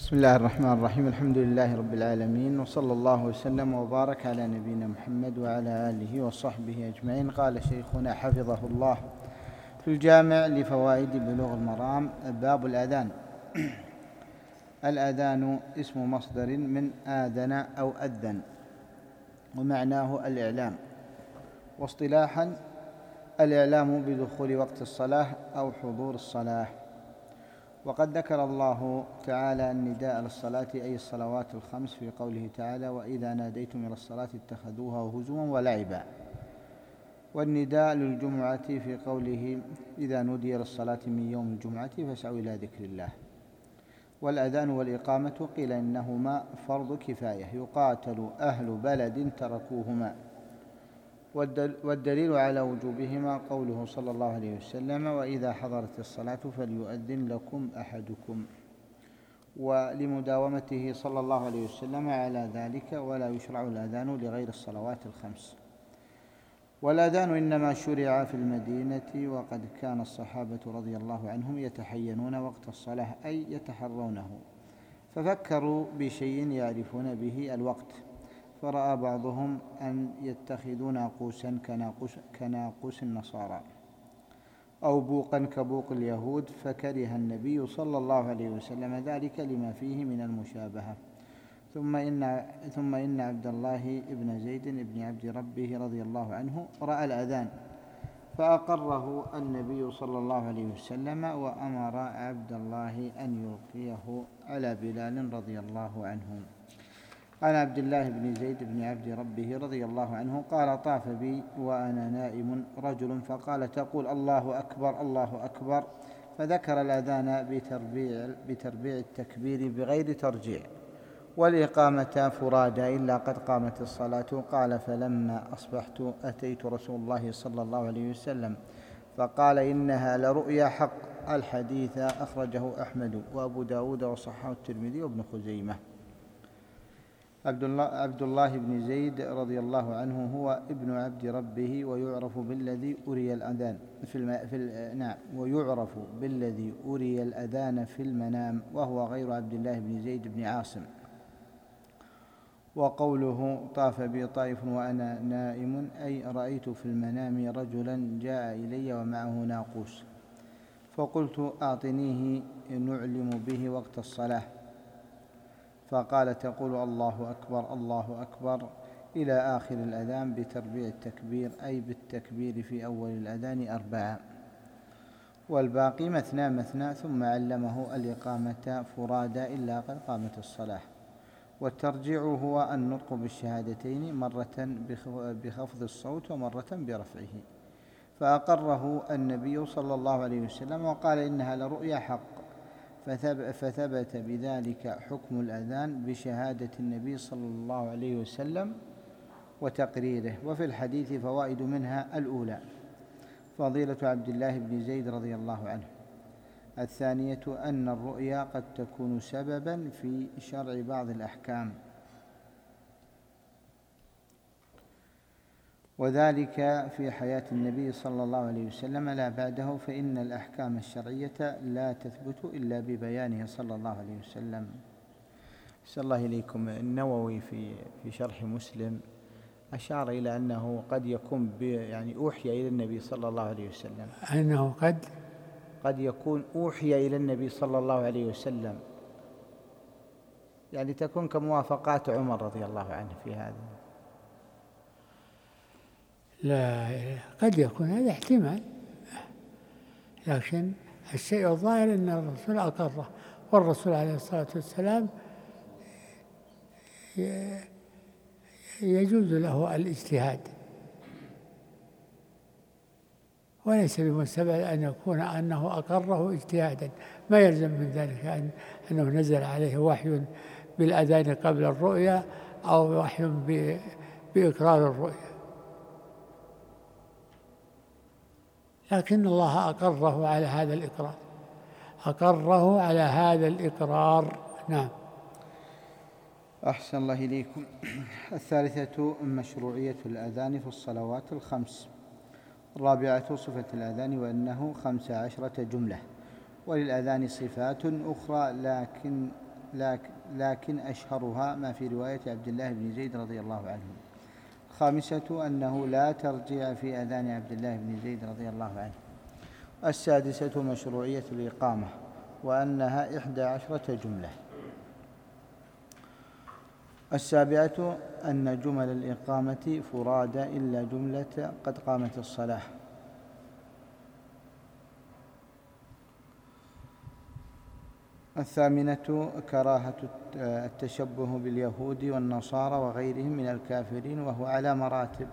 بسم الله الرحمن الرحيم. الحمد لله رب العالمين، وصلى الله وسلم وبارك على نبينا محمد وعلى آله وصحبه أجمعين. قال شيخنا حفظه الله في الجامع لفوائد بلوغ المرام: باب الأذان. الأذان اسم مصدر من آذن أو أذن، ومعناه الإعلام، واصطلاحا الإعلام بدخول وقت الصلاة أو حضور الصلاة. وقد ذكر الله تعالى النداء للصلاة أي الصلوات الخمس في قوله تعالى: وإذا ناديتم إلى الصلاة اتخذوها هزوا ولعبا. والنداء للجمعة في قوله: إذا نودي للصلاة من يوم الجمعة فاسعوا إلى ذكر الله. والأذان والإقامة قيل إنهما فرض كفاية يقاتل أهل بلد تركوهما، والدليل على وجوبهما قوله صلى الله عليه وسلم: وإذا حضرت الصلاة فليؤذن لكم أحدكم، ولمداومته صلى الله عليه وسلم على ذلك: ولا يشرع الأذان لغير الصلوات الخمس. والأذان إنما شرع في المدينة، وقد كان الصحابة رضي الله عنهم يتحينون وقت الصلاة أي يتحرونه، ففكروا بشيء يعرفون به الوقت، فرأى بعضهم أن يتخذوا ناقوسا كناقوس النصارى أو بوقا كبوق اليهود، فكره النبي صلى الله عليه وسلم ذلك لما فيه من المشابهة. ثم إن عبد الله بن زيد بن عبد ربه رضي الله عنه رأى الأذان فأقره النبي صلى الله عليه وسلم، وأمر عبد الله أن يلقيه على بلال رضي الله عنه. عن عبد الله بن زيد بن عبد ربه رضي الله عنه قال: طاف بي وأنا نائم رجل فقال: تقول الله أكبر الله أكبر، فذكر الأذان بتربيع التكبير بغير ترجيع، والإقامة فرادى إلا قد قامت الصلاة. قال: فلما أصبحت أتيت رسول الله صلى الله عليه وسلم فقال: إنها لرؤيا حق. الحديث أخرجه أحمد وأبو داود وصححه الترمذي وابن خزيمة. عبد الله بن زيد رضي الله عنه هو ابن عبد ربه، ويعرف بالذي أري الأذان في المنام، وهو غير عبد الله بن زيد بن عاصم. وقوله: طاف بي طائف وأنا نائم أي رأيت في المنام رجلا جاء إلي ومعه ناقوس، فقلت: أعطنيه نعلم به وقت الصلاة. فقال: تقول الله أكبر الله أكبر إلى آخر الأذان بتربيع التكبير، أي بالتكبير في أول الأذان 4، والباقي مثنى مثنى. ثم علمه الإقامة فرادى إلا قد قامت الصلاة. والترجيع هو النطق بالشهادتين، مرة بخفض الصوت ومرة برفعه. فأقره النبي صلى الله عليه وسلم وقال: إنها لرؤيا حق، فثبت بذلك حكم الأذان بشهادة النبي صلى الله عليه وسلم وتقريره. وفي الحديث فوائد، منها: الأولى فضيلة عبد الله بن زيد رضي الله عنه. الثانية أن الرؤيا قد تكون سببا في شرع بعض الأحكام، وذلك في حياة النبي صلى الله عليه وسلم لا بعده، فإن الأحكام الشرعية لا تثبت إلا ببيانه صلى الله عليه وسلم. أحسن الله إليكم. النووي في شرح مسلم أشار إلى أنه قد يكون أوحي إلى النبي صلى الله عليه وسلم، أنه قد يكون أوحي إلى النبي صلى الله عليه وسلم، يعني تكون كموافقات عمر رضي الله عنه في هذا. لا، قد يكون هذا احتمال، لكن الشيء الظاهر أن الرسول أقره، والرسول عليه الصلاة والسلام يجوز له الاجتهاد، وليس بمستبعد أن يكون أنه أقره اجتهادا، ما يلزم من ذلك أنه نزل عليه وحي بالأذان قبل الرؤيا أو وحي بإقرار الرؤيا، لكن الله أقره على هذا الإقرار. نعم. أحسن الله إليكم. الثالثة مشروعية الأذان في الصلوات الخمس. الرابعة صفة الأذان، وأنه 15 جملة. وللأذان صفات أخرى لكن لكن أشهرها ما في رواية عبد الله بن زيد رضي الله عنه. الخامسة أنه لا ترجيع في أذان عبد الله بن زيد رضي الله عنه. السادسة مشروعية الإقامة وأنها 11 جملة. السابعة أن جمل الإقامة فرادى إلا جملة قد قامت الصلاة. الثامنة كراهة التشبه باليهود والنصارى وغيرهم من الكافرين وهو على مراتب.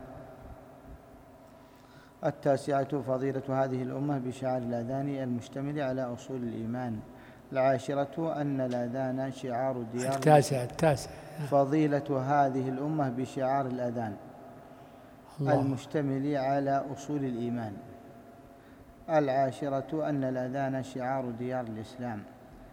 التاسعة فضيلة هذه الأمة بشعار الأذان المشتمل على أصول الإيمان. العاشرة أن الأذان شعار ديار. التاسع فضيلة هذه الأمة بشعار الأذان المشتمل على أصول الإيمان. العاشرة أن الأذان شعار ديار الإسلام.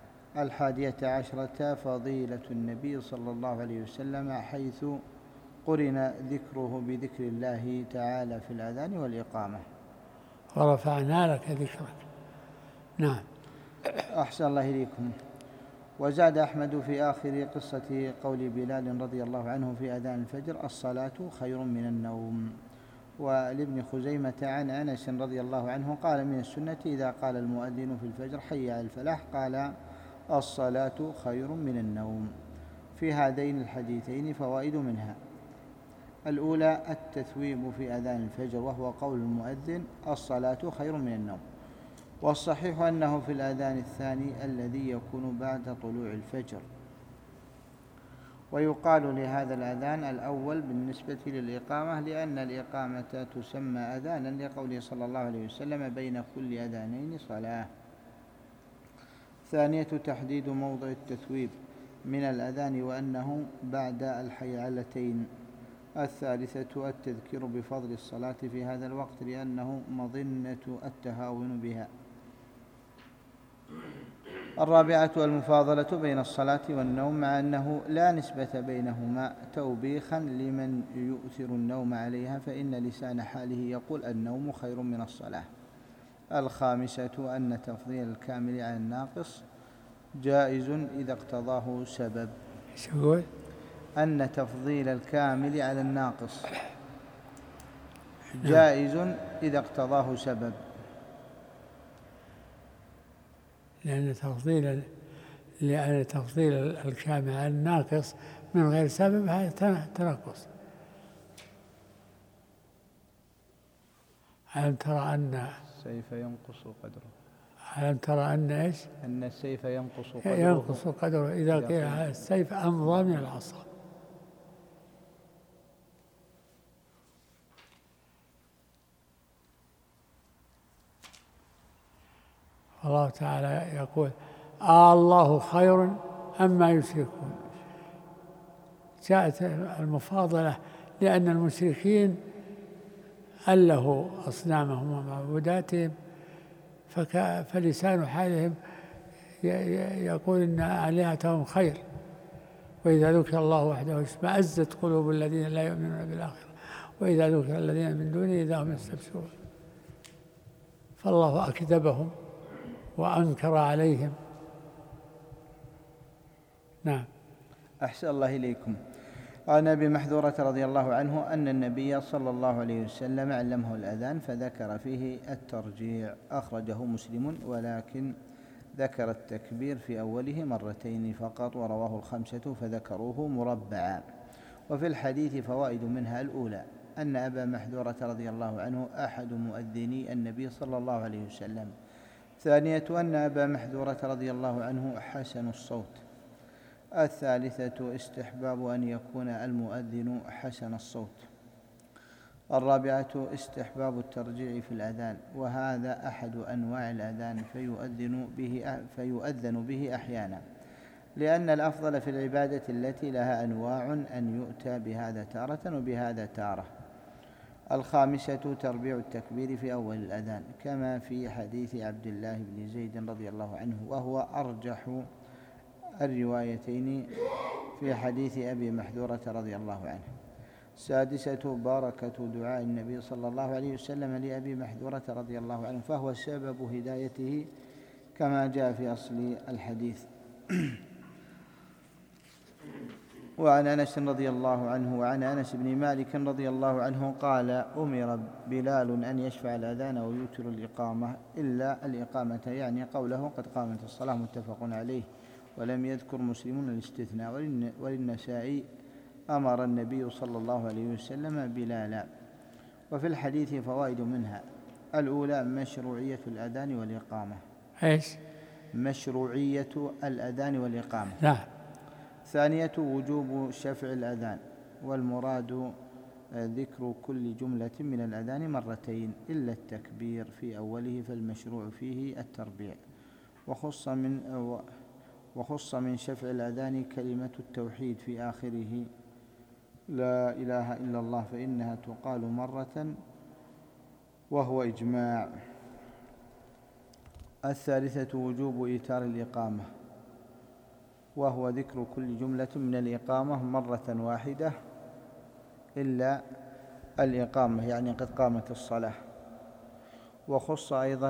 11 فضيلة النبي صلى الله عليه وسلم حيث قرن ذكره بذكر الله تعالى في الأذان والإقامة. ورفعنا لك ذكرك. نعم. أحسن الله إليكم. وزاد أحمد في آخر قصة قول بلال رضي الله عنه في أذان الفجر: الصلاة خير من النوم. ولابن خزيمة عن أنس رضي الله عنه قال: من السنة إذا قال المؤذن في الفجر حي على الفلاح قال: الصلاة خير من النوم. في هذين الحديثين فوائد منها: الأولى التثويب في أذان الفجر وهو قول المؤذن: الصلاة خير من النوم. والصحيح أنه في الأذان الثاني الذي يكون بعد طلوع الفجر. ويقال لهذا الأذان الأول بالنسبة للإقامة لأن الإقامة تسمى أذانا لقوله صلى الله عليه وسلم: بين كل أذانين صلاة. ثانية تحديد موضع التثويب من الأذان وأنه بعد الحيعلتين. الثالثة التذكير بفضل الصلاة في هذا الوقت لأنه مظنة التهاون بها. الرابعة المفاضلة بين الصلاة والنوم مع أنه لا نسبة بينهما توبيخا لمن يؤثر النوم عليها فإن لسان حاله يقول: النوم خير من الصلاة. الخامسة أن تفضيل الكامل على الناقص جائز إذا اقتضاه سبب. أن تفضيل الكامل على الناقص جائز إذا اقتضاه سبب. لأن تفضيل الكامل على الناقص من غير سبب هذا تنقص. ألم ترى أن السيف ينقص قدره. ألم ترى أن إيش؟ أن السيف ينقص قدره إذا قيل السيف أمضى من العصا. الله تعالى يقول: الله خير أما يشركون. جاءت المفاضلة لأن المشركين ألهوا أصنامهم ومعبوداتهم فلسان حالهم يقول إن آلهتهم خير، وإذا ذكر الله وحده اشمأزت قلوب الذين لا يؤمنون بالآخرة وإذا ذكر الذين من دونه إذا هم يستبشرون. فالله أكذبهم وأنكر عليهم. نعم. أحسن الله إليكم. عن أبي محذورة رضي الله عنه أن النبي صلى الله عليه وسلم علمه الأذان فذكر فيه الترجيع. أخرجه مسلم ولكن ذكر التكبير في أوله مرتين فقط، ورواه الخمسة فذكروه مربعا. وفي الحديث فوائد منها: الأولى أن أبا محذورة رضي الله عنه أحد مؤذني النبي صلى الله عليه وسلم. ثانية أن أبا محذورة رضي الله عنه حسن الصوت. الثالثة استحباب أن يكون المؤذن حسن الصوت. الرابعة استحباب الترجيع في الأذان، وهذا أحد أنواع الأذان فيؤذن به أحيانا، لأن الأفضل في العبادة التي لها أنواع أن يؤتى بهذا تارة وبهذا تارة. الخامسة تربيع التكبير في أول الأذان كما في حديث عبد الله بن زيد رضي الله عنه، وهو أرجح الروايتين في حديث أبي محذورة رضي الله عنه. السادسة بركة دعاء النبي صلى الله عليه وسلم لأبي محذورة رضي الله عنه، فهو سبب هدايته كما جاء في أصل الحديث. وعن أنس رضي الله عنه وعن أنس بن مالك رضي الله عنه قال أمر بلال أن يشفع الأذان ويوتر الإقامة إلا الإقامة، يعني قوله قد قامت الصلاة، متفق عليه. ولم يذكر مسلم الاستثناء. وللنسائي أمر النبي صلى الله عليه وسلم بلالا. وفي الحديث فوائد منها: الأولى مشروعية الأذان والإقامة. إيش؟ مشروعية الأذان والإقامة. نعم. ثانية وجوب شفع الأذان، والمراد ذكر كل جملة من الأذان مرتين إلا التكبير في أوله، فالمشروع فيه التربيع. وخص من شفع الأذان كلمة التوحيد في آخره لا إله إلا الله، فإنها تقال مرة وهو إجماع. الثالثة وجوب إيتار الإقامة، وهو ذكر كل جملة من الإقامة مرة واحدة إلا الإقامة، يعني قد قامت الصلاة. وخص أيضا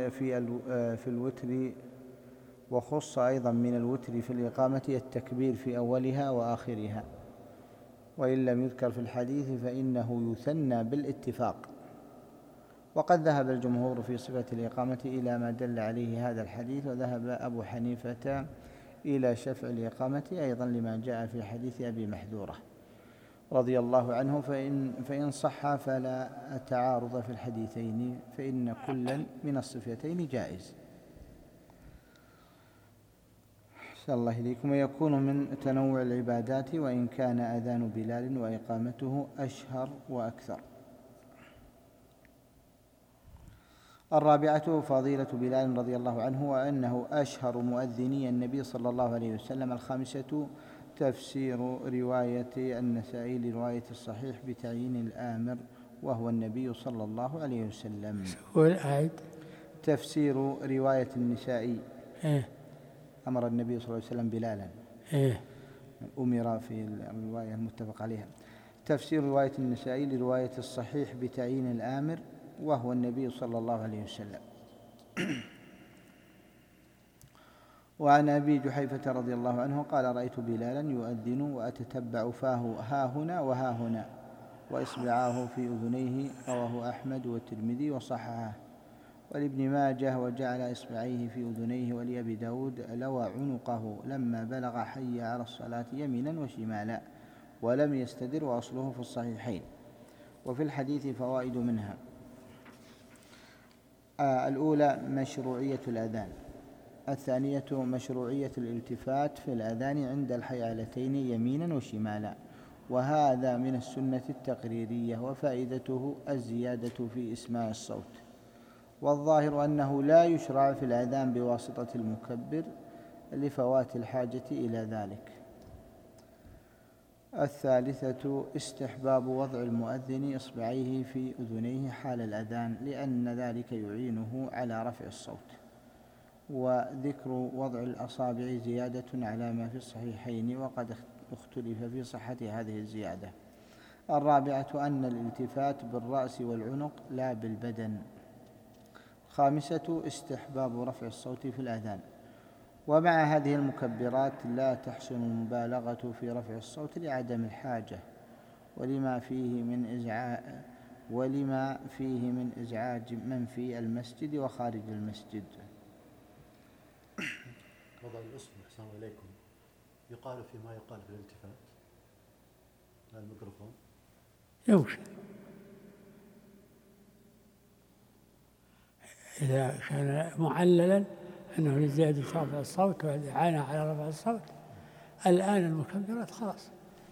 من الوتر في الإقامة التكبير في أولها وآخرها، وإن لم يذكر في الحديث فإنه يثنى بالاتفاق. وقد ذهب الجمهور في صفة الإقامة إلى ما دل عليه هذا الحديث، وذهب أبو حنيفة إلى شفع الإقامة أيضا لما جاء في حديث أبي محذورة رضي الله عنه، فإن صح فلا تعارض في الحديثين، فإن كلا من الصفتين جائز. أحسن الله إليكم. ويكون من تنوع العبادات، وإن كان أذان بلال وإقامته أشهر وأكثر. الرابعة فضيلة بلال رضي الله عنه، وأنه أشهر مؤذني النبي صلى الله عليه وسلم. الخامسة تفسير رواية النسائي لرواية الصحيح بتعيين الآمر وهو النبي صلى الله عليه وسلم. تفسير رواية النسائي أمر النبي صلى الله عليه وسلم بلالا، أمر في الرواية المتفق عليها. تفسير رواية النسائي لرواية الصحيح بتعيين الآمر وهو النبي صلى الله عليه وسلم. وعن أبي جحيفة رضي الله عنه قال: رأيت بلالا يؤذن وأتتبع فاه ها هنا وها هنا وإصبعاه في أذنيه، رواه أحمد والترمذي وصححه، ولابن ماجه وجعل إصبعيه في أذنيه، ولأبي داود لوى عنقه لما بلغ حي على الصلاة يمينا وشمالا، ولم يستدر، وأصله في الصحيحين. وفي الحديث فوائد منها: الأولى مشروعية الأذان. الثانية مشروعية الالتفات في الأذان عند الحيالتين يمينا وشمالا، وهذا من السنة التقريرية، وفائدته الزيادة في إسماع الصوت. والظاهر أنه لا يشرع في الأذان بواسطة المكبر لفوات الحاجة إلى ذلك. الثالثة استحباب وضع المؤذن إصبعيه في أذنيه حال الأذان، لأن ذلك يعينه على رفع الصوت. وذكر وضع الأصابع زيادة على ما في الصحيحين، وقد اختلف في صحة هذه الزيادة. الرابعة أن الالتفات بالرأس والعنق لا بالبدن. خامسة استحباب رفع الصوت في الأذان. ومع هذه المكبرات لا تحسن المبالغة في رفع الصوت لعدم الحاجة، ولما فيه من إزعاج من في المسجد وخارج المسجد. وضع الأصبع أحسن إليكم يقال فيما يقال في الالتفات الميكروفون يمكن إذا كان معللا أنه لزيادة رفع الصوت والإعانة على رفع الصوت. الآن المكبرات خلاص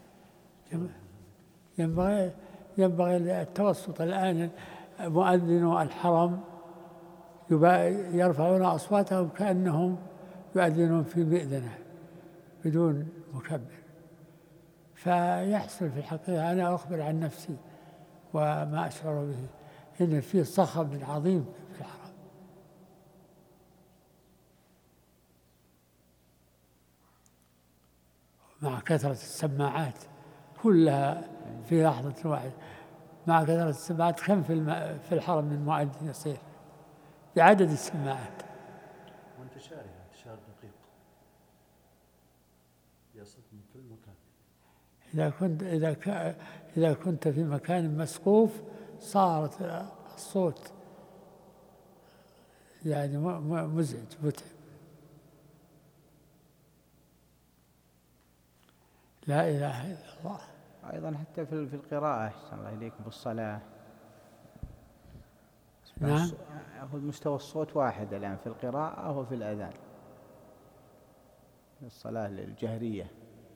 ينبغي التوسط. الآن مؤذنو الحرم يرفعون أصواتهم كأنهم يؤذنون في مئذنة بدون مكبر، فيحصل في الحقيقة. أنا أخبر عن نفسي وما أشعر به إن فيه صخب عظيم في الحرم. مع كثرة السماعات كلها في لحظة واحدة، مع كثرة السماعات كم في الحرم من مؤذن يصير بعدد السماعات وانتشارها انتشار دقيق يصل من كل مكان. إذا كنت في مكان مسقوف صارت الصوت يعني مزعج متعب. لا إله إلا الله. أيضا حتى في القراءة أحسن الله إليكم بالصلاة. نعم. هو مستوى الصوت واحد الآن في القراءة وفي الأذان، في الصلاة الجهرية.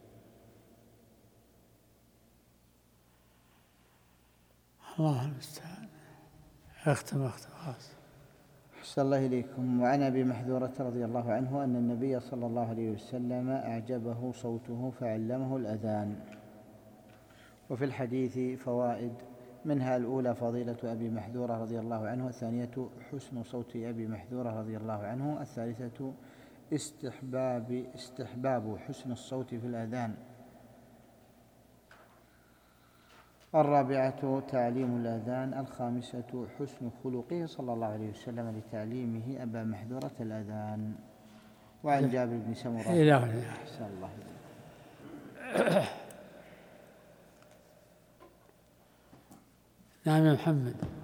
الله المستعان. اختم خلاص. أحسن الله إليكم. وعن أبي محذورة رضي الله عنه أن النبي صلى الله عليه وسلم أعجبه صوته فعلمه الأذان. وفي الحديث فوائد، منها الأولى فضيلة أبي محذورة رضي الله عنه، الثانية حسن صوت أبي محذورة رضي الله عنه، الثالثة استحباب حسن الصوت في الأذان، الرابعة تعليم الأذان، الخامسة حسن خلقه صلى الله عليه وسلم لتعليمه أبا محذورة الأذان. وعن جابر بن سمرة أحسن الله نعم يا محمد.